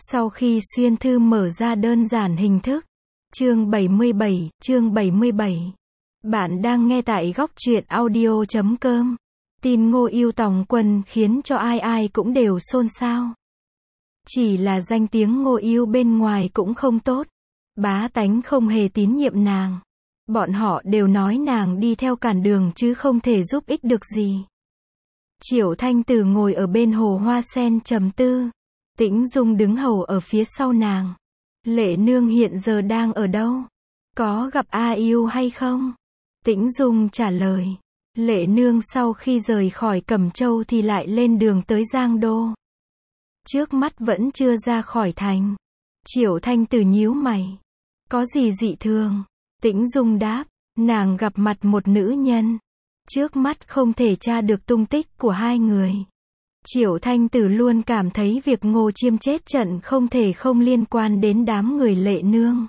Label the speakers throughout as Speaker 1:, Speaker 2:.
Speaker 1: Sau khi xuyên thư mở ra đơn giản hình thức. Chương 77. Bạn đang nghe tại góc truyện audio.com. Tin Ngô Ưu tòng quân khiến cho ai ai cũng đều xôn xao. Chỉ là danh tiếng Ngô Ưu bên ngoài cũng không tốt. Bá tánh không hề tín nhiệm nàng. Bọn họ đều nói nàng đi theo cản đường chứ không thể giúp ích được gì. Triệu Thanh Tử ngồi ở bên hồ hoa sen trầm tư. Tĩnh Dung đứng hầu ở phía sau nàng. Lệ nương hiện giờ đang ở đâu? Có gặp A Ưu hay không? Tĩnh Dung trả lời. Lệ nương sau khi rời khỏi Cẩm Châu thì lại lên đường tới Giang Đô. Trước mắt vẫn chưa ra khỏi thành. Triệu Thanh Tử nhíu mày. Có gì dị thường? Tĩnh Dung đáp. Nàng gặp mặt một nữ nhân. Trước mắt không thể tra được tung tích của hai người. Triệu Thanh Tử luôn cảm thấy việc Ngô Chiêm chết trận không thể không liên quan đến đám người Lệ nương.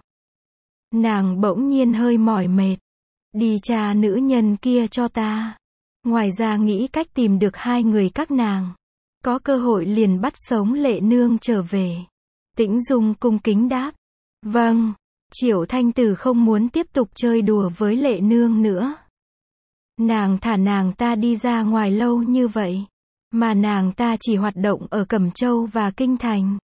Speaker 1: Nàng bỗng nhiên hơi mỏi mệt. Đi tra nữ nhân kia cho ta. Ngoài ra nghĩ cách tìm được hai người các nàng. Có cơ hội liền bắt sống Lệ nương trở về. Tĩnh Dung cung kính đáp. Vâng. Triệu Thanh Tử không muốn tiếp tục chơi đùa với Lệ nương nữa. Nàng thả nàng ta đi ra ngoài lâu như vậy. Mà nàng ta chỉ hoạt động ở Cẩm Châu và Kinh Thành.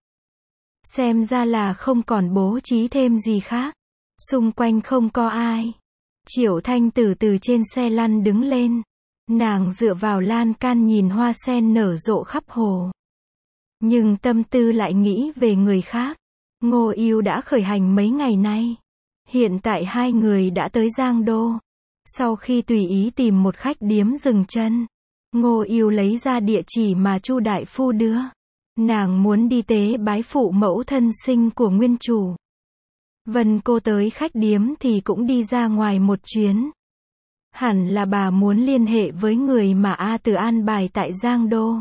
Speaker 1: Xem ra là không còn bố trí thêm gì khác. Xung quanh không có ai. Triệu Thanh Tử từ trên xe lăn đứng lên. Nàng dựa vào lan can nhìn hoa sen nở rộ khắp hồ. Nhưng tâm tư lại nghĩ về người khác. Ngô Ưu đã khởi hành mấy ngày nay. Hiện tại hai người đã tới Giang Đô. Sau khi tùy ý tìm một khách điếm dừng chân. Ngô Ưu lấy ra địa chỉ mà Chu đại phu đưa. Nàng muốn đi tế bái phụ mẫu thân sinh của nguyên chủ. Vân cô tới khách điếm thì cũng đi ra ngoài một chuyến. Hẳn là bà muốn liên hệ với người mà A Tử an bài tại Giang Đô.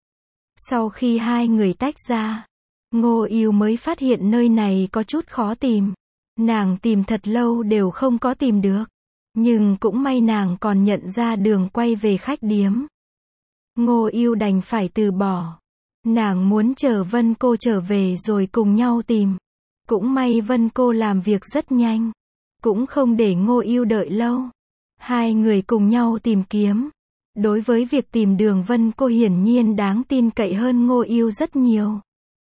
Speaker 1: Sau khi hai người tách ra, Ngô Ưu mới phát hiện nơi này có chút khó tìm. Nàng tìm thật lâu đều không có tìm được. Nhưng cũng may nàng còn nhận ra đường quay về khách điếm. Ngô Ưu đành phải từ bỏ. Nàng muốn chờ Vân cô trở về rồi cùng nhau tìm. Cũng may Vân cô làm việc rất nhanh. Cũng không để Ngô Ưu đợi lâu. Hai người cùng nhau tìm kiếm. Đối với việc tìm đường Vân cô hiển nhiên đáng tin cậy hơn Ngô Ưu rất nhiều.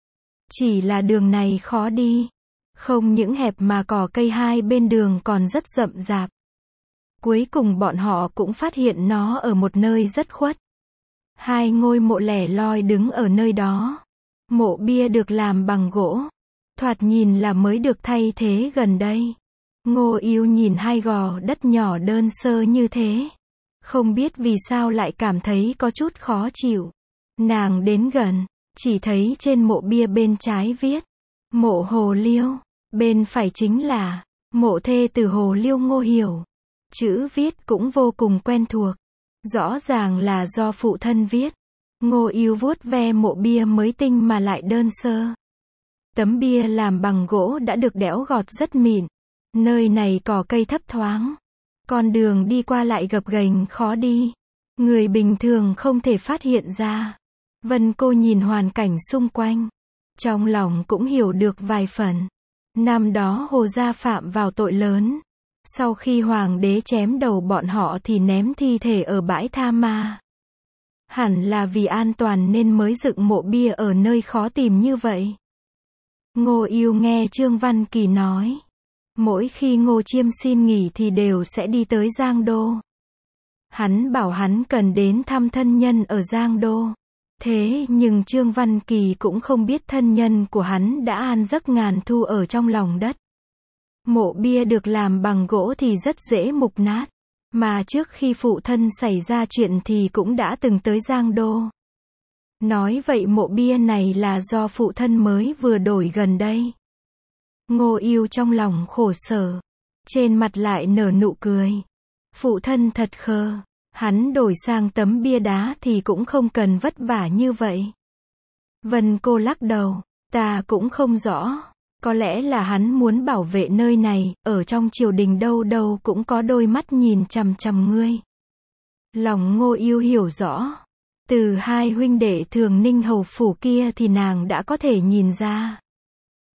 Speaker 1: Chỉ là đường này khó đi. Không những hẹp mà cỏ cây hai bên đường còn rất rậm rạp. Cuối cùng bọn họ cũng phát hiện nó ở một nơi rất khuất. Hai ngôi mộ lẻ loi đứng ở nơi đó. Mộ bia được làm bằng gỗ. Thoạt nhìn là mới được thay thế gần đây. Ngô Ưu nhìn hai gò đất nhỏ đơn sơ như thế. Không biết vì sao lại cảm thấy có chút khó chịu. Nàng đến gần, chỉ thấy trên mộ bia bên trái viết. Mộ Hồ Liêu. Bên phải chính là mộ thê tử Hồ Liêu Ngô Hiểu. Chữ viết cũng vô cùng quen thuộc. Rõ ràng là do phụ thân viết. Ngô Ưu vuốt ve mộ bia mới tinh mà lại đơn sơ. Tấm bia làm bằng gỗ đã được đẽo gọt rất mịn. Nơi này cỏ cây thấp thoáng. Con đường đi qua lại gập ghềnh khó đi. Người bình thường không thể phát hiện ra. Vân cô nhìn hoàn cảnh xung quanh. Trong lòng cũng hiểu được vài phần. Năm đó Hồ gia phạm vào tội lớn. Sau khi hoàng đế chém đầu bọn họ thì ném thi thể ở bãi tha ma. Hẳn là vì an toàn nên mới dựng mộ bia ở nơi khó tìm như vậy. Ngô Ưu nghe Trương Văn Kỳ nói. Mỗi khi Ngô Chiêm xin nghỉ thì đều sẽ đi tới Giang Đô. Hắn bảo hắn cần đến thăm thân nhân ở Giang Đô. Thế nhưng Trương Văn Kỳ cũng không biết thân nhân của hắn đã an giấc ngàn thu ở trong lòng đất. Mộ bia được làm bằng gỗ thì rất dễ mục nát. Mà trước khi phụ thân xảy ra chuyện thì cũng đã từng tới Giang Đô. Nói vậy mộ bia này là do phụ thân mới vừa đổi gần đây. Ngô Ưu trong lòng khổ sở. Trên mặt lại nở nụ cười. Phụ thân thật khờ. Hắn đổi sang tấm bia đá thì cũng không cần vất vả như vậy. Vân cô lắc đầu. Ta cũng không rõ. Có lẽ là hắn muốn bảo vệ nơi này. Ở trong triều đình đâu đâu cũng có đôi mắt nhìn chằm chằm ngươi. Lòng Ngô Ưu hiểu rõ. Từ hai huynh đệ Thường Ninh hầu phủ kia thì nàng đã có thể nhìn ra.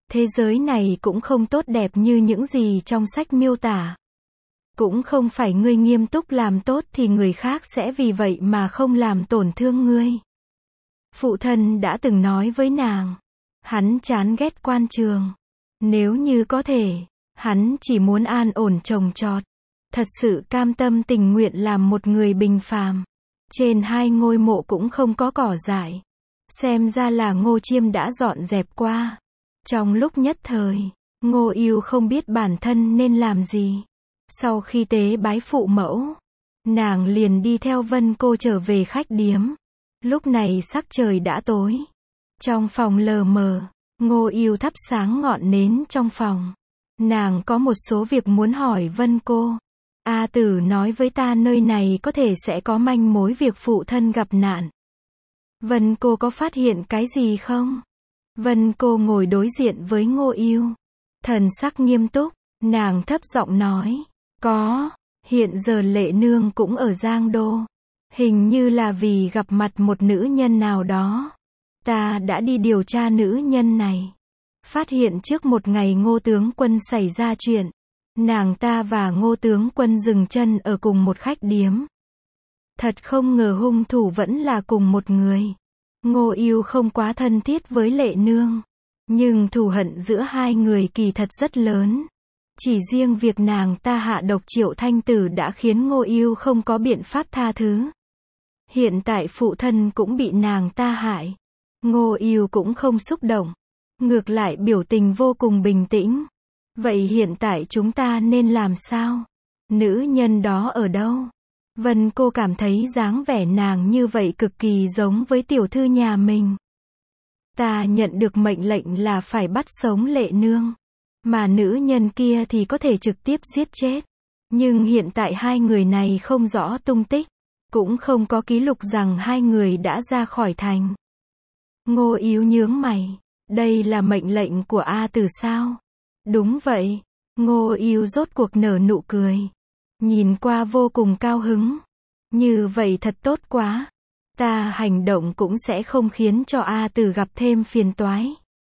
Speaker 1: Thế giới này cũng không tốt đẹp như những gì trong sách miêu tả. Cũng không phải ngươi nghiêm túc làm tốt thì người khác sẽ vì vậy mà không làm tổn thương ngươi. Phụ thân đã từng nói với nàng. Hắn chán ghét quan trường. Nếu như có thể, hắn chỉ muốn an ổn trồng trọt. Thật sự cam tâm tình nguyện làm một người bình phàm. Trên 2 ngôi mộ cũng không có cỏ dại. Xem ra là Ngô Chiêm đã dọn dẹp qua. Trong lúc nhất thời, Ngô Yêu không biết bản thân nên làm gì. Sau khi tế bái phụ mẫu, nàng liền đi theo Vân Cô trở về khách điếm. Lúc này sắc trời đã tối. Trong phòng lờ mờ, Ngô Yêu thắp sáng ngọn nến trong phòng. Nàng có một số việc muốn hỏi Vân Cô. A Tử nói với ta nơi này có thể sẽ có manh mối việc phụ thân gặp nạn. Vân Cô có phát hiện cái gì không? Vân Cô ngồi đối diện với Ngô Yêu. Thần sắc nghiêm túc, nàng thấp giọng nói. Có, hiện giờ Lệ Nương cũng ở Giang Đô. Hình như là vì gặp mặt một nữ nhân nào đó. Ta đã đi điều tra nữ nhân này. Phát hiện trước một ngày Ngô tướng quân xảy ra chuyện. Nàng ta và Ngô tướng quân dừng chân ở cùng một khách điếm. Thật không ngờ hung thủ vẫn là cùng một người. Ngô Yêu không quá thân thiết với Lệ Nương. Nhưng thù hận giữa hai người kỳ thật rất lớn. Chỉ riêng việc nàng ta hạ độc Triệu Thanh Tử đã khiến Ngô Yêu không có biện pháp tha thứ. Hiện tại phụ thân cũng bị nàng ta hại. Ngô Yêu cũng không xúc động. Ngược lại biểu tình vô cùng bình tĩnh. Vậy hiện tại chúng ta nên làm sao? Nữ nhân đó ở đâu? Vân Cô cảm thấy dáng vẻ nàng như vậy cực kỳ giống với tiểu thư nhà mình. Ta nhận được mệnh lệnh là phải bắt sống Lệ Nương. Mà nữ nhân kia thì có thể trực tiếp giết chết. Nhưng hiện tại hai người này không rõ tung tích. Cũng không có ký lục rằng hai người đã ra khỏi thành. Ngô Yêu nhướng mày. Đây là mệnh lệnh của A Tử sao? Đúng vậy. Ngô Yêu rốt cuộc nở nụ cười. Nhìn qua vô cùng cao hứng. Như vậy thật tốt quá. Ta hành động cũng sẽ không khiến cho A Tử gặp thêm phiền toái.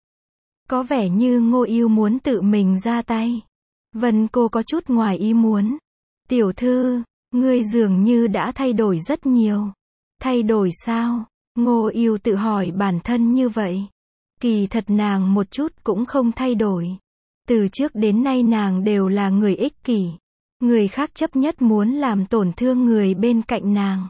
Speaker 1: Có vẻ như Ngô Yêu muốn tự mình ra tay. Vân Cô có chút ngoài ý muốn. Tiểu thư, ngươi dường như đã thay đổi rất nhiều. Thay đổi sao? Ngô Yêu tự hỏi bản thân như vậy. Kỳ thật nàng một chút cũng không thay đổi. Từ trước đến nay nàng đều là người ích kỷ. Người khác chấp nhất muốn làm tổn thương người bên cạnh nàng.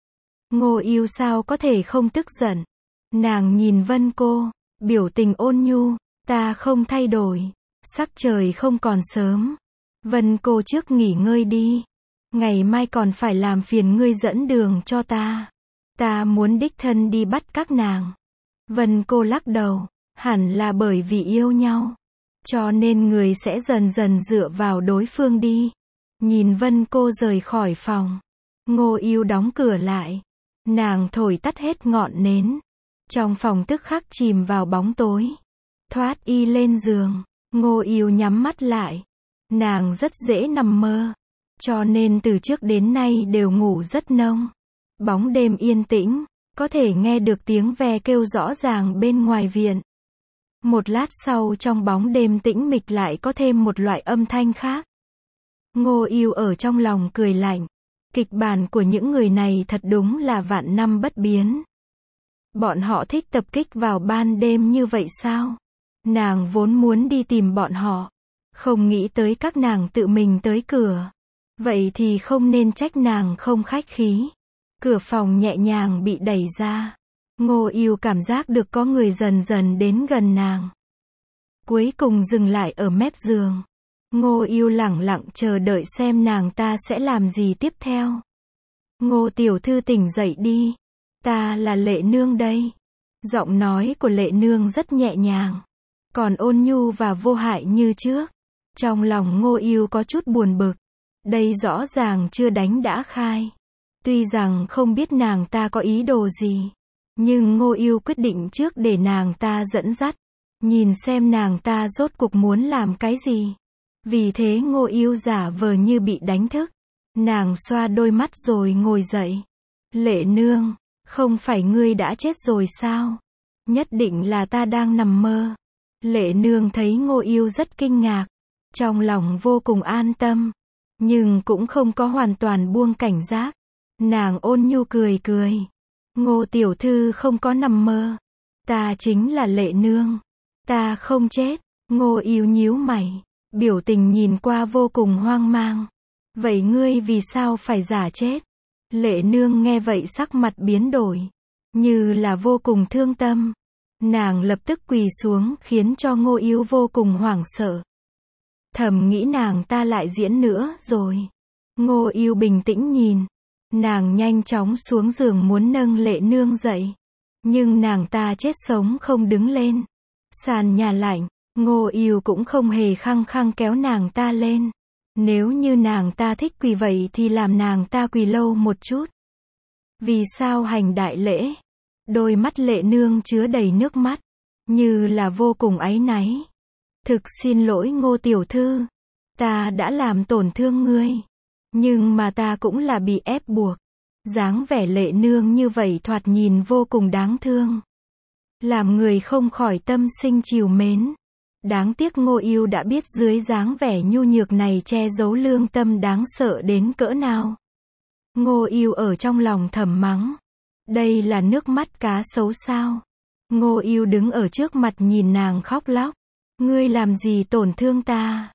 Speaker 1: Ngô Yêu sao có thể không tức giận. Nàng nhìn Vân Cô, biểu tình ôn nhu. Ta không thay đổi. Sắc trời không còn sớm. Vân Cô trước nghỉ ngơi đi. Ngày mai còn phải làm phiền ngươi dẫn đường cho ta. Ta muốn đích thân đi bắt các nàng. Vân Cô lắc đầu. Hẳn là bởi vì yêu nhau. Cho nên người sẽ dần dần dựa vào đối phương đi. Nhìn Vân Cô rời khỏi phòng. Ngô Yêu đóng cửa lại. Nàng thổi tắt hết ngọn nến. Trong phòng tức khắc chìm vào bóng tối. Thoát y lên giường. Ngô Yêu nhắm mắt lại. Nàng rất dễ nằm mơ. Cho nên từ trước đến nay đều ngủ rất nông. Bóng đêm yên tĩnh. Có thể nghe được tiếng ve kêu rõ ràng bên ngoài viện. Một lát sau trong bóng đêm tĩnh mịch lại có thêm một loại âm thanh khác. Ngô Yêu ở trong lòng cười lạnh. Kịch bản của những người này thật đúng là vạn năm bất biến. Bọn họ thích tập kích vào ban đêm như vậy sao? Nàng vốn muốn đi tìm bọn họ. Không nghĩ tới các nàng tự mình tới cửa. Vậy thì không nên trách nàng không khách khí. Cửa phòng nhẹ nhàng bị đẩy ra. Ngô Yêu cảm giác được có người dần dần đến gần nàng. Cuối cùng dừng lại ở mép giường. Ngô Yêu lẳng lặng chờ đợi xem nàng ta sẽ làm gì tiếp theo. Ngô tiểu thư tỉnh dậy đi. Ta là Lệ Nương đây. Giọng nói của Lệ Nương rất nhẹ nhàng. Còn ôn nhu và vô hại như trước. Trong lòng Ngô Yêu có chút buồn bực. Đây rõ ràng chưa đánh đã khai. Tuy rằng không biết nàng ta có ý đồ gì. Nhưng Ngô Yêu quyết định trước để nàng ta dẫn dắt. Nhìn xem nàng ta rốt cuộc muốn làm cái gì. Vì thế Ngô Yêu giả vờ như bị đánh thức. Nàng xoa đôi mắt rồi ngồi dậy. Lệ Nương, không phải ngươi đã chết rồi sao? Nhất định là ta đang nằm mơ. Lệ nương thấy Ngô Yêu rất kinh ngạc, trong lòng vô cùng an tâm, nhưng cũng không có hoàn toàn buông cảnh giác. Nàng ôn nhu cười cười. Ngô tiểu thư không có nằm mơ. Ta chính là Lệ nương. Ta không chết. Ngô Yêu nhíu mày, biểu tình nhìn qua vô cùng hoang mang. Vậy ngươi vì sao phải giả chết? Lệ nương nghe vậy sắc mặt biến đổi, như là vô cùng thương tâm. Nàng lập tức quỳ xuống khiến cho Ngô Yêu vô cùng hoảng sợ. Thầm nghĩ nàng ta lại diễn nữa rồi. Ngô Yêu bình tĩnh nhìn. Nàng nhanh chóng xuống giường muốn nâng Lệ nương dậy. Nhưng nàng ta chết sống không đứng lên. Sàn nhà lạnh, Ngô Yêu cũng không hề khăng khăng kéo nàng ta lên. Nếu như nàng ta thích quỳ vậy thì làm nàng ta quỳ lâu một chút. Vì sao hành đại lễ? Đôi mắt Lệ nương chứa đầy nước mắt, như là vô cùng áy náy. Thực xin lỗi Ngô tiểu thư, ta đã làm tổn thương ngươi, nhưng mà ta cũng là bị ép buộc. Dáng vẻ Lệ nương như vậy thoạt nhìn vô cùng đáng thương, làm người không khỏi tâm sinh trìu mến. Đáng tiếc Ngô Yêu đã biết dưới dáng vẻ nhu nhược này che giấu lương tâm đáng sợ đến cỡ nào. Ngô Yêu ở trong lòng thầm mắng. Đây là nước mắt cá sấu sao? Ngô Yêu đứng ở trước mặt nhìn nàng khóc lóc. Ngươi làm gì tổn thương ta?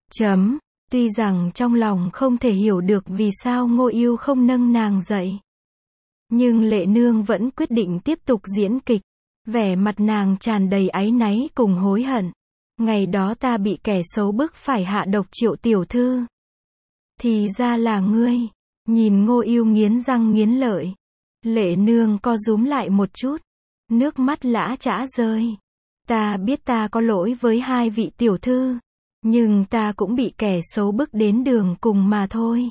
Speaker 1: Tuy rằng trong lòng không thể hiểu được vì sao Ngô Yêu không nâng nàng dậy, nhưng Lệ nương vẫn quyết định tiếp tục diễn kịch. Vẻ mặt nàng tràn đầy áy náy cùng hối hận. Ngày đó ta bị kẻ xấu bức phải hạ độc Triệu tiểu thư. Thì ra là ngươi. Nhìn Ngô Yêu nghiến răng nghiến lợi, Lệ nương co rúm lại một chút, nước mắt lã chã rơi. Ta biết ta có lỗi với hai vị tiểu thư, nhưng ta cũng bị kẻ xấu bức đến đường cùng mà thôi.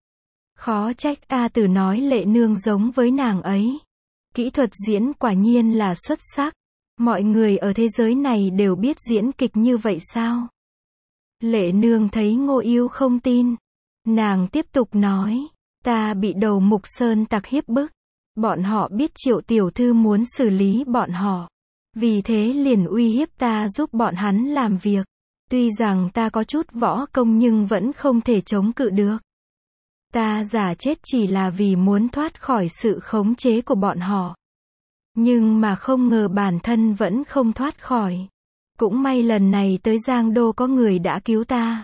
Speaker 1: Khó trách A Tử nói Lệ nương giống với nàng ấy. Kỹ thuật diễn quả nhiên là xuất sắc. Mọi người ở thế giới này đều biết diễn kịch như vậy sao? Lệ nương thấy Ngô Yêu không tin, nàng tiếp tục nói, ta bị đầu mục sơn tặc hiếp bức. Bọn họ biết Triệu tiểu thư muốn xử lý bọn họ, vì thế liền uy hiếp ta giúp bọn hắn làm việc. Tuy rằng ta có chút võ công nhưng vẫn không thể chống cự được. Ta giả chết chỉ là vì muốn thoát khỏi sự khống chế của bọn họ. Nhưng mà không ngờ bản thân vẫn không thoát khỏi. Cũng may lần này tới Giang Đô có người đã cứu ta.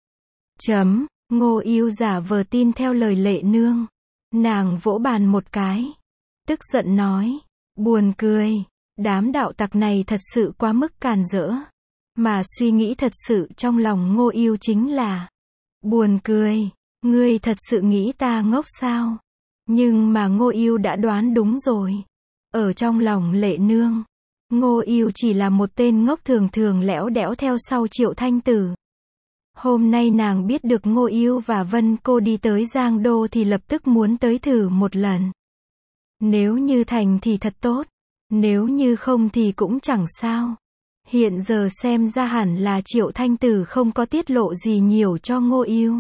Speaker 1: Ngô Yêu giả vờ tin theo lời Lệ nương. Nàng vỗ bàn một cái, tức giận nói, buồn cười, đám đạo tặc này thật sự quá mức càn rỡ. Mà suy nghĩ thật sự trong lòng Ngô Yêu chính là, buồn cười, ngươi thật sự nghĩ ta ngốc sao? Nhưng mà Ngô Yêu đã đoán đúng rồi. Ở trong lòng Lệ nương, Ngô Yêu chỉ là một tên ngốc thường thường lẽo đẽo theo sau Triệu Thanh Tử. Hôm nay nàng biết được Ngô Yêu và Vân Cô đi tới Giang Đô thì lập tức muốn tới thử một lần. Nếu như thành thì thật tốt, nếu như không thì cũng chẳng sao. Hiện giờ xem ra hẳn là Triệu Thanh Tử không có tiết lộ gì nhiều cho Ngô Yêu.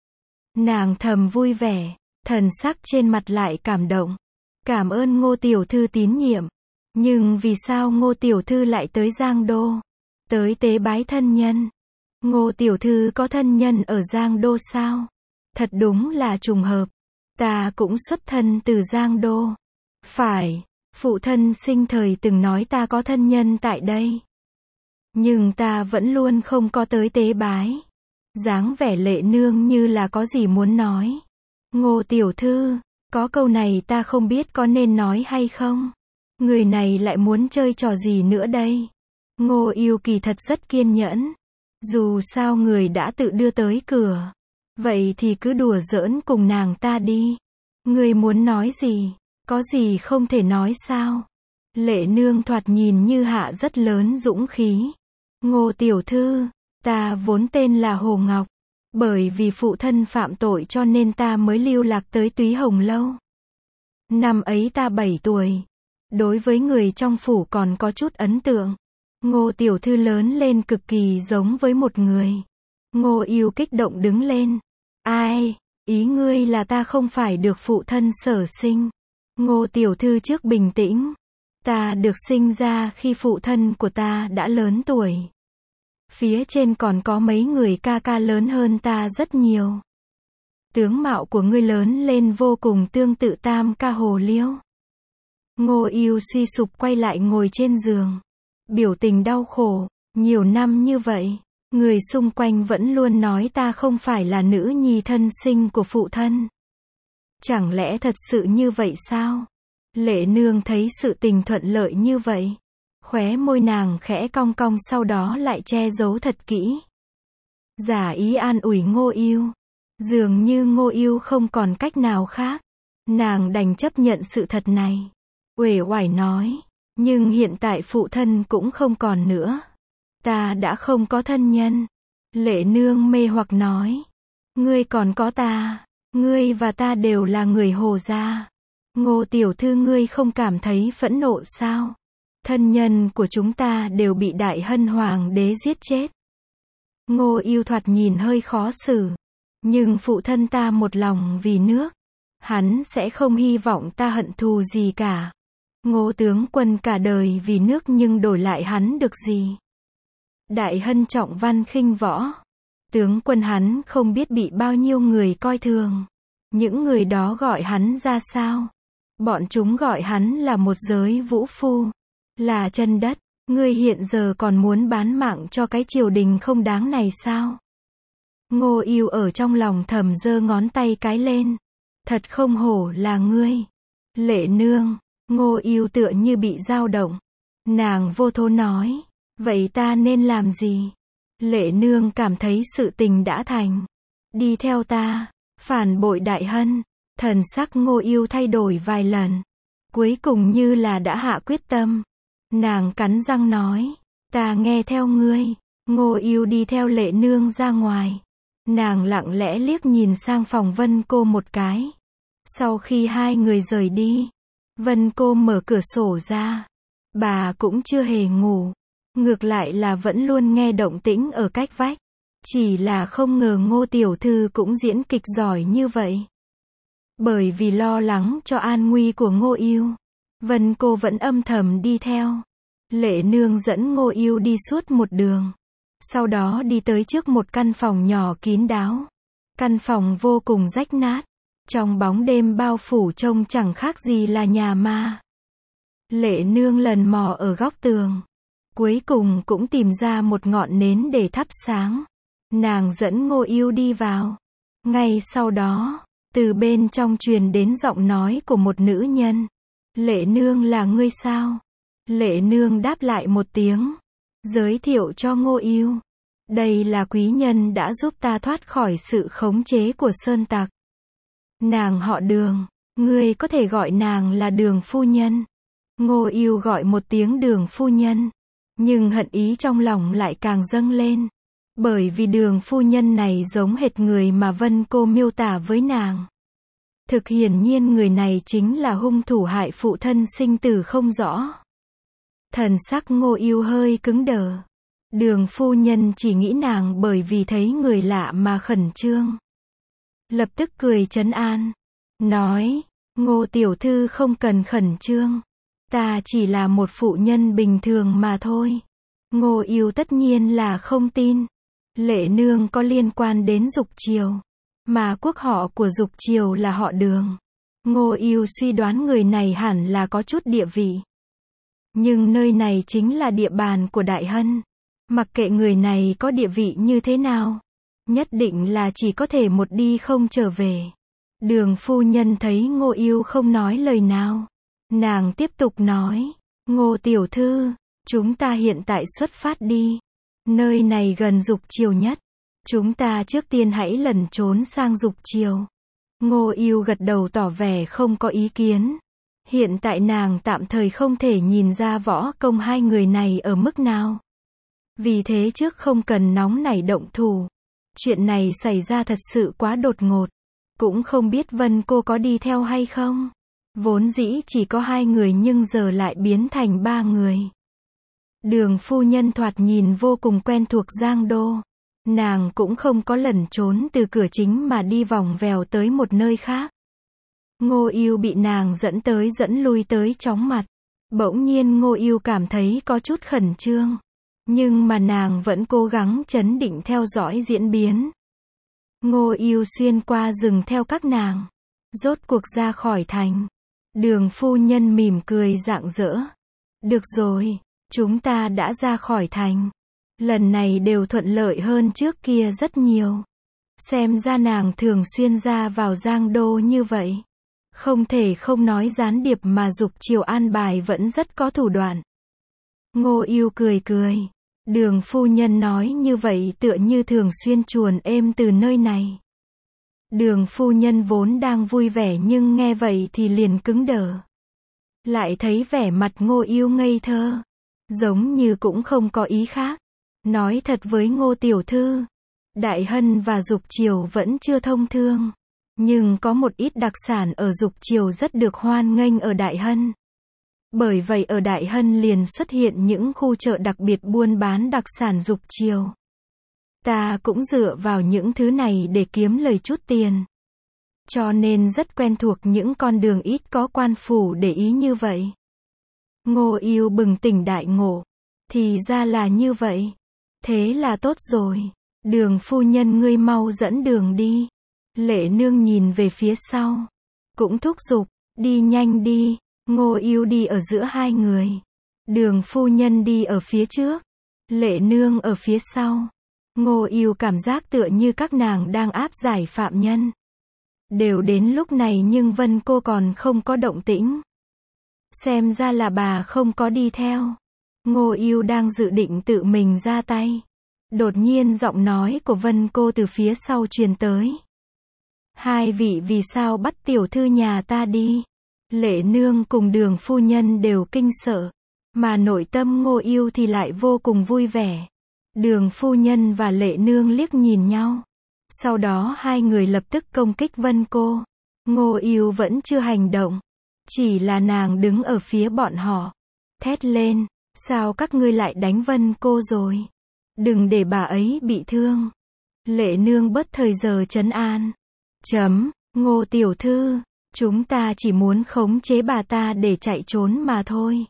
Speaker 1: Nàng thầm vui vẻ, thần sắc trên mặt lại cảm động. Cảm ơn Ngô tiểu thư tín nhiệm. Nhưng vì sao Ngô tiểu thư lại tới Giang Đô? Tới tế bái thân nhân. Ngô tiểu thư có thân nhân ở Giang Đô sao? Thật đúng là trùng hợp. Ta cũng xuất thân từ Giang Đô. Phải, phụ thân sinh thời từng nói ta có thân nhân tại đây. Nhưng ta vẫn luôn không có tới tế bái. Dáng vẻ Lệ nương như là có gì muốn nói. Ngô tiểu thư, có câu này ta không biết có nên nói hay không. Người này lại muốn chơi trò gì nữa đây? Ngô Yêu kỳ thật rất kiên nhẫn. Dù sao người đã tự đưa tới cửa, vậy thì cứ đùa giỡn cùng nàng ta đi. Người muốn nói gì? Có gì không thể nói sao? Lệ nương thoạt nhìn như hạ rất lớn dũng khí. Ngô tiểu thư, ta vốn tên là Hồ Ngọc. Bởi vì phụ thân phạm tội cho nên ta mới lưu lạc tới Túy Hồng Lâu. Năm ấy ta 7 tuổi. Đối với người trong phủ còn có chút ấn tượng. Ngô tiểu thư lớn lên cực kỳ giống với một người. Ngô Yêu kích động đứng lên. Ai? Ý ngươi là ta không phải được phụ thân sở sinh. Ngô tiểu thư trước bình tĩnh. Ta được sinh ra khi phụ thân của ta đã lớn tuổi. Phía trên còn có mấy người ca ca lớn hơn ta rất nhiều. Tướng mạo của ngươi lớn lên vô cùng tương tự tam ca Hồ Liêu. Ngô Yêu suy sụp quay lại ngồi trên giường. Biểu tình đau khổ, nhiều năm như vậy, người xung quanh vẫn luôn nói ta không phải là nữ nhi thân sinh của phụ thân. Chẳng lẽ thật sự như vậy sao? Lệ Nương thấy sự tình thuận lợi như vậy. Khóe môi nàng khẽ cong cong sau đó lại che giấu thật kỹ. Giả ý an ủi Ngô Yêu. Dường như Ngô Yêu không còn cách nào khác. Nàng đành chấp nhận sự thật này. Uể oải nói. Nhưng hiện tại phụ thân cũng không còn nữa. Ta đã không có thân nhân. Lệ Nương mê hoặc nói. Ngươi còn có ta. Ngươi và ta đều là người Hồ gia. Ngô tiểu thư ngươi không cảm thấy phẫn nộ sao? Thân nhân của chúng ta đều bị Đại Hân Hoàng đế giết chết. Ngô Yêu thoạt nhìn hơi khó xử. Nhưng phụ thân ta một lòng vì nước. Hắn sẽ không hy vọng ta hận thù gì cả. Ngô tướng quân cả đời vì nước nhưng đổi lại hắn được gì? Đại Hân trọng văn khinh võ. Tướng quân hắn không biết bị bao nhiêu người coi thường. Những người đó gọi hắn ra sao? Bọn chúng gọi hắn là một giới vũ phu. Là chân đất. Ngươi hiện giờ còn muốn bán mạng cho cái triều đình không đáng này sao? Ngô Yêu ở trong lòng thầm giơ ngón tay cái lên. Thật không hổ là ngươi. Lệ Nương. Ngô Yêu tựa như bị dao động. Nàng vô thố nói. Vậy ta nên làm gì? Lệ Nương cảm thấy sự tình đã thành. Đi theo ta. Phản bội Đại Hân. Thần sắc Ngô Yêu thay đổi vài lần. Cuối cùng như là đã hạ quyết tâm. Nàng cắn răng nói. Ta nghe theo ngươi. Ngô Yêu đi theo Lệ Nương ra ngoài. Nàng lặng lẽ liếc nhìn sang phòng Vân Cô một cái. Sau khi hai người rời đi, Vân Cô mở cửa sổ ra. Bà cũng chưa hề ngủ. Ngược lại là vẫn luôn nghe động tĩnh ở cách vách. Chỉ là không ngờ Ngô tiểu thư cũng diễn kịch giỏi như vậy. Bởi vì lo lắng cho an nguy của Ngô Yêu, Vân Cô vẫn âm thầm đi theo. Lệ Nương dẫn Ngô Yêu đi suốt một đường. Sau đó đi tới trước một căn phòng nhỏ kín đáo. Căn phòng vô cùng rách nát. Trong bóng đêm bao phủ trông chẳng khác gì là nhà ma. Lệ Nương lần mò ở góc tường. Cuối cùng cũng tìm ra một ngọn nến để thắp sáng. Nàng dẫn Ngô Yêu đi vào. Ngay sau đó, từ bên trong truyền đến giọng nói của một nữ nhân. Lệ Nương là ngươi sao? Lệ Nương đáp lại một tiếng. Giới thiệu cho Ngô Yêu. Đây là quý nhân đã giúp ta thoát khỏi sự khống chế của sơn tặc. Nàng họ Đường. Ngươi có thể gọi nàng là Đường phu nhân. Ngô Yêu gọi một tiếng Đường phu nhân. Nhưng hận ý trong lòng lại càng dâng lên. Bởi vì Đường phu nhân này giống hệt người mà Vân Cô miêu tả với nàng. Thực hiển nhiên người này chính là hung thủ hại phụ thân sinh tử không rõ. Thần sắc Ngô Yêu hơi cứng đờ. Đường phu nhân chỉ nghĩ nàng bởi vì thấy người lạ mà khẩn trương. Lập tức cười trấn an. Nói, Ngô tiểu thư không cần khẩn trương. Ta chỉ là một phụ nhân bình thường mà thôi. Ngô Yêu tất nhiên là không tin. Lệ Nương có liên quan đến Dục Triều. Mà quốc họ của Dục Triều là họ Đường. Ngô Yêu suy đoán người này hẳn là có chút địa vị. Nhưng nơi này chính là địa bàn của Đại Hân. Mặc kệ người này có địa vị như thế nào, nhất định là chỉ có thể một đi không trở về. Đường phu nhân thấy Ngô Yêu không nói lời nào. Nàng tiếp tục nói, Ngô tiểu thư, chúng ta hiện tại xuất phát đi. Nơi này gần Dục Triều nhất. Chúng ta trước tiên hãy lẩn trốn sang Dục Triều. Ngô Yêu gật đầu tỏ vẻ không có ý kiến. Hiện tại nàng tạm thời không thể nhìn ra võ công hai người này ở mức nào. Vì thế trước không cần nóng nảy động thủ. Chuyện này xảy ra thật sự quá đột ngột. Cũng không biết Vân Cô có đi theo hay không. Vốn dĩ chỉ có hai người nhưng giờ lại biến thành ba người. Đường phu nhân thoạt nhìn vô cùng quen thuộc Giang Đô. Nàng cũng không có lẩn trốn từ cửa chính mà đi vòng vèo tới một nơi khác. Ngô Yêu bị nàng dẫn tới dẫn lui tới chóng mặt. Bỗng nhiên Ngô Yêu cảm thấy có chút khẩn trương. Nhưng mà nàng vẫn cố gắng trấn định theo dõi diễn biến. Ngô Yêu xuyên qua rừng theo các nàng. Rốt cuộc ra khỏi thành. Đường phu nhân mỉm cười rạng rỡ. Được rồi, chúng ta đã ra khỏi thành. Lần này đều thuận lợi hơn trước kia rất nhiều. Xem ra nàng thường xuyên ra vào Giang Đô như vậy. Không thể không nói gián điệp mà Dục Triều an bài vẫn rất có thủ đoạn. Ngô Yêu cười cười. Đường phu nhân nói như vậy tựa như thường xuyên chuồn êm từ nơi này. Đường phu nhân vốn đang vui vẻ nhưng nghe vậy thì liền cứng đờ. Lại thấy vẻ mặt Ngô Yêu ngây thơ. Giống như cũng không có ý khác. Nói thật với Ngô tiểu thư. Đại Hân và Dục Triều vẫn chưa thông thương. Nhưng có một ít đặc sản ở Dục Triều rất được hoan nghênh ở Đại Hân. Bởi vậy ở Đại Hân liền xuất hiện những khu chợ đặc biệt buôn bán đặc sản Dục Triều. Ta cũng dựa vào những thứ này để kiếm lời chút tiền. Cho nên rất quen thuộc những con đường ít có quan phủ để ý như vậy. Ngô Yêu bừng tỉnh đại ngộ. Thì ra là như vậy. Thế là tốt rồi. Đường phu nhân ngươi mau dẫn đường đi. Lệ Nương nhìn về phía sau. Cũng thúc giục. Đi nhanh đi. Ngô Yêu đi ở giữa hai người. Đường phu nhân đi ở phía trước. Lệ Nương ở phía sau. Ngô Yêu cảm giác tựa như các nàng đang áp giải phạm nhân. Đều đến lúc này nhưng Vân cô còn không có động tĩnh. Xem ra là bà không có đi theo. Ngô Yêu đang dự định tự mình ra tay. Đột nhiên giọng nói của Vân cô từ phía sau truyền tới. Hai vị vì sao bắt tiểu thư nhà ta đi? Lệ Nương cùng Đường phu nhân đều kinh sợ. Mà nội tâm Ngô Yêu thì lại vô cùng vui vẻ. Đường phu nhân và Lệ Nương liếc nhìn nhau. Sau đó hai người lập tức công kích Vân cô. Ngô Yêu vẫn chưa hành động. Chỉ là nàng đứng ở phía bọn họ. Thét lên. Sao các ngươi lại đánh Vân cô rồi? Đừng để bà ấy bị thương. Lệ Nương bớt thời giờ trấn an. Ngô tiểu thư. Chúng ta chỉ muốn khống chế bà ta để chạy trốn mà thôi.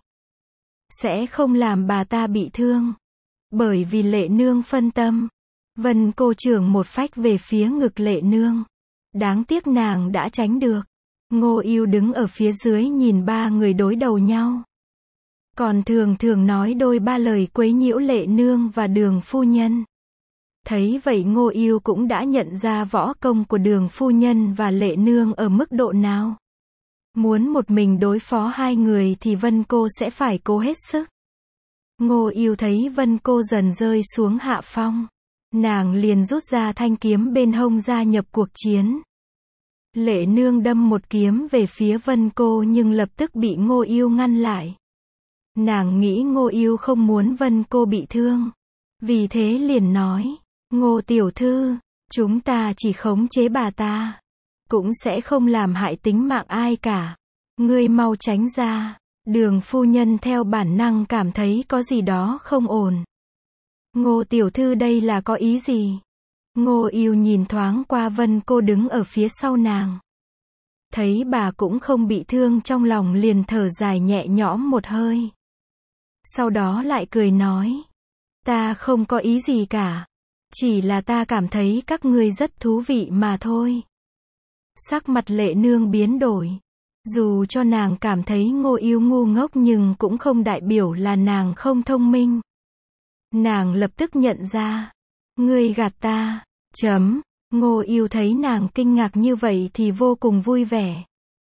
Speaker 1: Sẽ không làm bà ta bị thương. Bởi vì Lệ Nương phân tâm. Vân cô trưởng một phách về phía ngực Lệ Nương. Đáng tiếc nàng đã tránh được. Ngô Yêu đứng ở phía dưới nhìn ba người đối đầu nhau. Còn thường nói đôi ba lời quấy nhiễu Lệ Nương và Đường phu nhân. Thấy vậy Ngô Yêu cũng đã nhận ra võ công của Đường phu nhân và Lệ Nương ở mức độ nào. Muốn một mình đối phó hai người thì Vân cô sẽ phải cố hết sức. Ngô Yêu thấy Vân cô dần rơi xuống hạ phong. Nàng liền rút ra thanh kiếm bên hông gia nhập cuộc chiến. Lệ Nương đâm một kiếm về phía Vân cô nhưng lập tức bị Ngô Yêu ngăn lại. Nàng nghĩ Ngô Yêu không muốn Vân cô bị thương. Vì thế liền nói. Ngô tiểu thư, chúng ta chỉ khống chế bà ta. Cũng sẽ không làm hại tính mạng ai cả. Ngươi mau tránh ra. Đường phu nhân theo bản năng cảm thấy có gì đó không ổn. Ngô tiểu thư đây là có ý gì? Ngô Yêu nhìn thoáng qua Vân cô đứng ở phía sau nàng. Thấy bà cũng không bị thương trong lòng liền thở dài nhẹ nhõm một hơi. Sau đó lại cười nói. Ta không có ý gì cả. Chỉ là ta cảm thấy các ngươi rất thú vị mà thôi. Sắc mặt Lệ Nương biến đổi. Dù cho nàng cảm thấy Ngô Yêu ngu ngốc nhưng cũng không đại biểu là nàng không thông minh. Nàng lập tức nhận ra. Ngươi gạt ta. Ngô Yêu thấy nàng kinh ngạc như vậy thì vô cùng vui vẻ.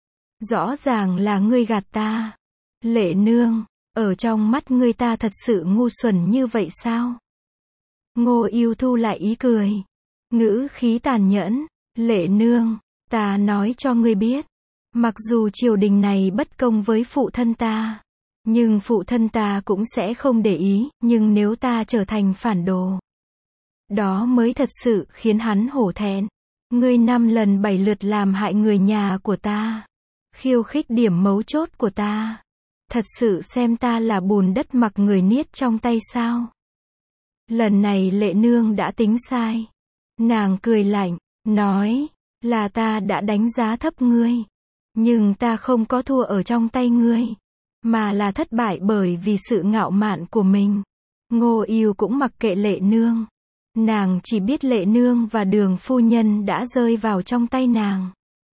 Speaker 1: Rõ ràng là ngươi gạt ta. Lệ Nương, ở trong mắt ngươi ta thật sự ngu xuẩn như vậy sao? Ngô Yêu thu lại ý cười. Ngữ khí tàn nhẫn. Lệ Nương, ta nói cho ngươi biết. Mặc dù triều đình này bất công với phụ thân ta. Nhưng phụ thân ta cũng sẽ không để ý. Nhưng nếu ta trở thành phản đồ. Đó mới thật sự khiến hắn hổ thẹn. Ngươi 5 lần 7 lượt làm hại người nhà của ta. Khiêu khích điểm mấu chốt của ta. Thật sự xem ta là bùn đất mặc người niết trong tay sao? Lần này Lệ Nương đã tính sai. Nàng cười lạnh, nói, là ta đã đánh giá thấp ngươi. Nhưng ta không có thua ở trong tay ngươi. Mà là thất bại bởi vì sự ngạo mạn của mình. Ngô Yêu cũng mặc kệ Lệ Nương. Nàng chỉ biết Lệ Nương và Đường phu nhân đã rơi vào trong tay nàng.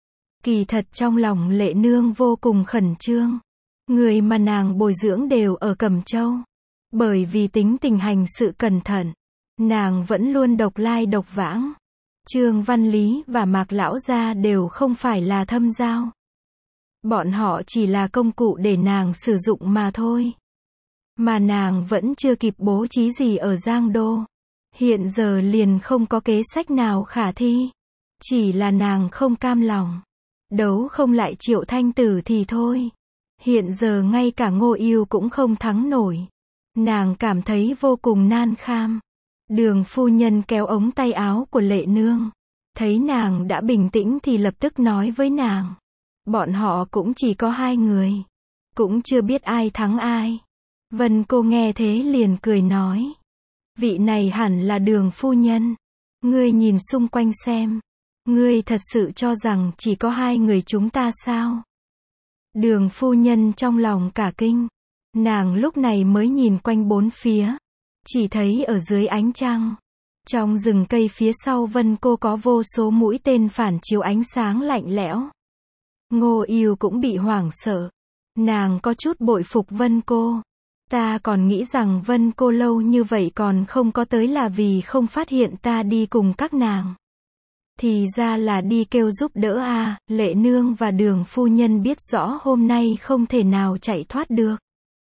Speaker 1: Kỳ thật trong lòng Lệ Nương vô cùng khẩn trương. Người mà nàng bồi dưỡng đều ở Cẩm Châu. Bởi vì tính tình hành sự cẩn thận, nàng vẫn luôn độc lai độc vãng. Trương Văn Lý và Mạc Lão gia đều không phải là thâm giao. Bọn họ chỉ là công cụ để nàng sử dụng mà thôi. Mà nàng vẫn chưa kịp bố trí gì ở Giang Đô. Hiện giờ liền không có kế sách nào khả thi. Chỉ là nàng không cam lòng. Đấu không lại Triệu Thanh Tử thì thôi. Hiện giờ ngay cả Ngô Yêu cũng không thắng nổi. Nàng cảm thấy vô cùng nan kham. Đường phu nhân kéo ống tay áo của Lệ Nương. Thấy nàng đã bình tĩnh thì lập tức nói với nàng. Bọn họ cũng chỉ có 2 người. Cũng chưa biết ai thắng ai. Vân cô nghe thế liền cười nói. Vị này hẳn là Đường phu nhân. Ngươi nhìn xung quanh xem. Ngươi thật sự cho rằng chỉ có 2 người chúng ta sao? Đường phu nhân trong lòng cả kinh. Nàng lúc này mới nhìn quanh bốn phía. Chỉ thấy ở dưới ánh trăng, trong rừng cây phía sau Vân cô có vô số mũi tên phản chiếu ánh sáng lạnh lẽo. Ngô Yêu cũng bị hoảng sợ. Nàng có chút bội phục Vân cô. Ta còn nghĩ rằng Vân cô lâu như vậy còn không có tới là vì không phát hiện ta đi cùng các nàng. Thì ra là đi kêu giúp đỡ à. Lệ Nương và Đường phu nhân biết rõ hôm nay không thể nào chạy thoát được.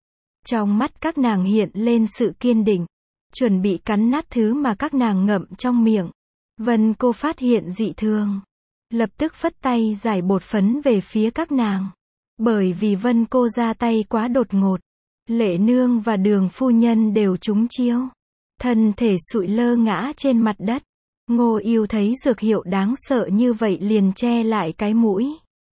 Speaker 1: Trong mắt các nàng hiện lên sự kiên định, chuẩn bị cắn nát thứ mà các nàng ngậm trong miệng. Vân cô phát hiện dị thường, lập tức phất tay giải bột phấn về phía các nàng. Bởi vì Vân cô ra tay quá đột ngột, Lệ Nương và Đường phu nhân đều trúng chiêu, thân thể sụi lơ ngã trên mặt đất. Ngô Yêu thấy dược hiệu đáng sợ như vậy liền che lại cái mũi,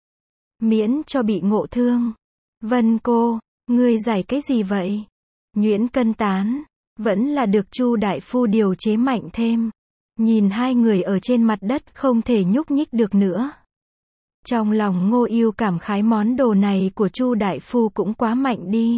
Speaker 1: miễn cho bị ngộ thương. Vân cô, ngươi giải cái gì vậy? Nhuyễn cân tán, vẫn là được Chu đại phu điều chế mạnh thêm. Nhìn 2 người ở trên mặt đất không thể nhúc nhích được nữa. Trong lòng Ngô Yêu cảm khái món đồ này của Chu đại phu cũng quá mạnh đi.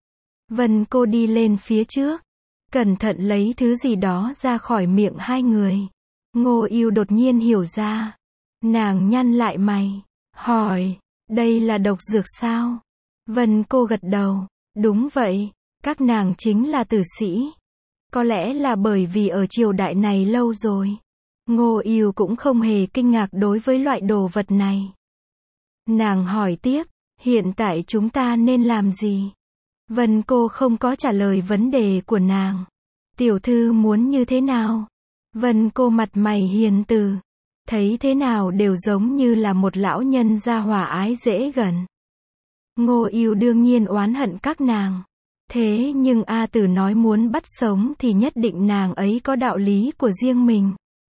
Speaker 1: Vân cô đi lên phía trước, cẩn thận lấy thứ gì đó ra khỏi miệng 2 người. Ngô Yêu đột nhiên hiểu ra. Nàng nhăn lại mày, hỏi, đây là độc dược sao? Vân cô gật đầu, đúng vậy, các nàng chính là tử sĩ. Có lẽ là bởi vì ở triều đại này lâu rồi. Ngô Yêu cũng không hề kinh ngạc đối với loại đồ vật này. Nàng hỏi tiếp, hiện tại chúng ta nên làm gì? Vân cô không có trả lời vấn đề của nàng. Tiểu thư muốn như thế nào? Vân cô mặt mày hiền từ, thấy thế nào đều giống như là một lão nhân gia hòa ái dễ gần. Ngô Yêu đương nhiên oán hận các nàng. Thế nhưng A Tử nói muốn bắt sống thì nhất định nàng ấy có đạo lý của riêng mình.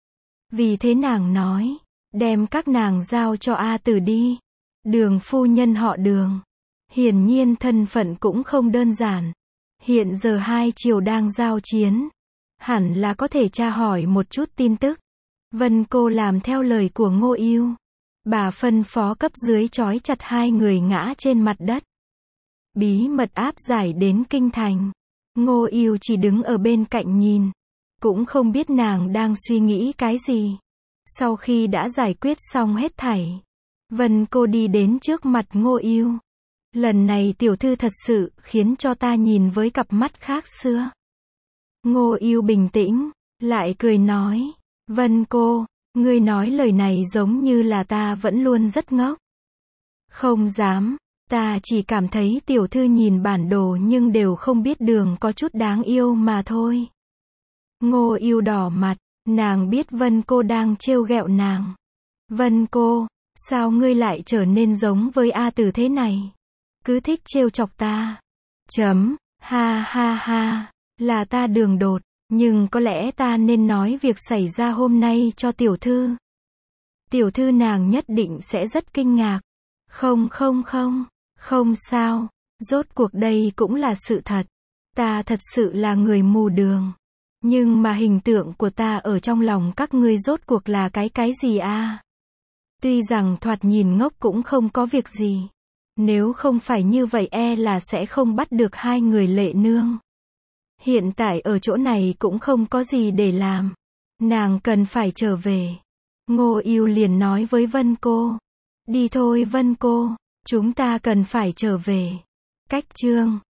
Speaker 1: Vì thế nàng nói, đem các nàng giao cho A Tử đi. Đường phu nhân họ Đường, hiển nhiên thân phận cũng không đơn giản. Hiện giờ 2 triều đang giao chiến, hẳn là có thể tra hỏi một chút tin tức. Vân cô làm theo lời của Ngô Yêu. Bà phân phó cấp dưới trói chặt 2 người ngã trên mặt đất. Bí mật áp giải đến kinh thành. Ngô Yêu chỉ đứng ở bên cạnh nhìn, cũng không biết nàng đang suy nghĩ cái gì. Sau khi đã giải quyết xong hết thảy, Vân cô đi đến trước mặt Ngô Yêu. Lần này tiểu thư thật sự khiến cho ta nhìn với cặp mắt khác xưa. Ngô Yêu bình tĩnh, lại cười nói, Vân cô, ngươi nói lời này giống như là ta vẫn luôn rất ngốc. Không dám, ta chỉ cảm thấy tiểu thư nhìn bản đồ nhưng đều không biết đường có chút đáng yêu mà thôi. Ngô Yêu đỏ mặt, nàng biết Vân cô đang trêu ghẹo nàng. Vân cô, sao ngươi lại trở nên giống với A Tử thế này? Cứ thích trêu chọc ta. Ha ha ha, là ta đường đột, nhưng có lẽ ta nên nói việc xảy ra hôm nay cho tiểu thư. Tiểu thư nàng nhất định sẽ rất kinh ngạc. Không sao, rốt cuộc đây cũng là sự thật. Ta thật sự là người mù đường. Nhưng mà hình tượng của ta ở trong lòng các ngươi rốt cuộc là cái gì a? Tuy rằng thoạt nhìn ngốc cũng không có việc gì. Nếu không phải như vậy là sẽ không bắt được 2 người Lệ Nương. Hiện tại ở chỗ này cũng không có gì để làm. Nàng cần phải trở về. Ngô Ưu liền nói với Vân cô. Đi thôi Vân cô, chúng ta cần phải trở về. Cách chương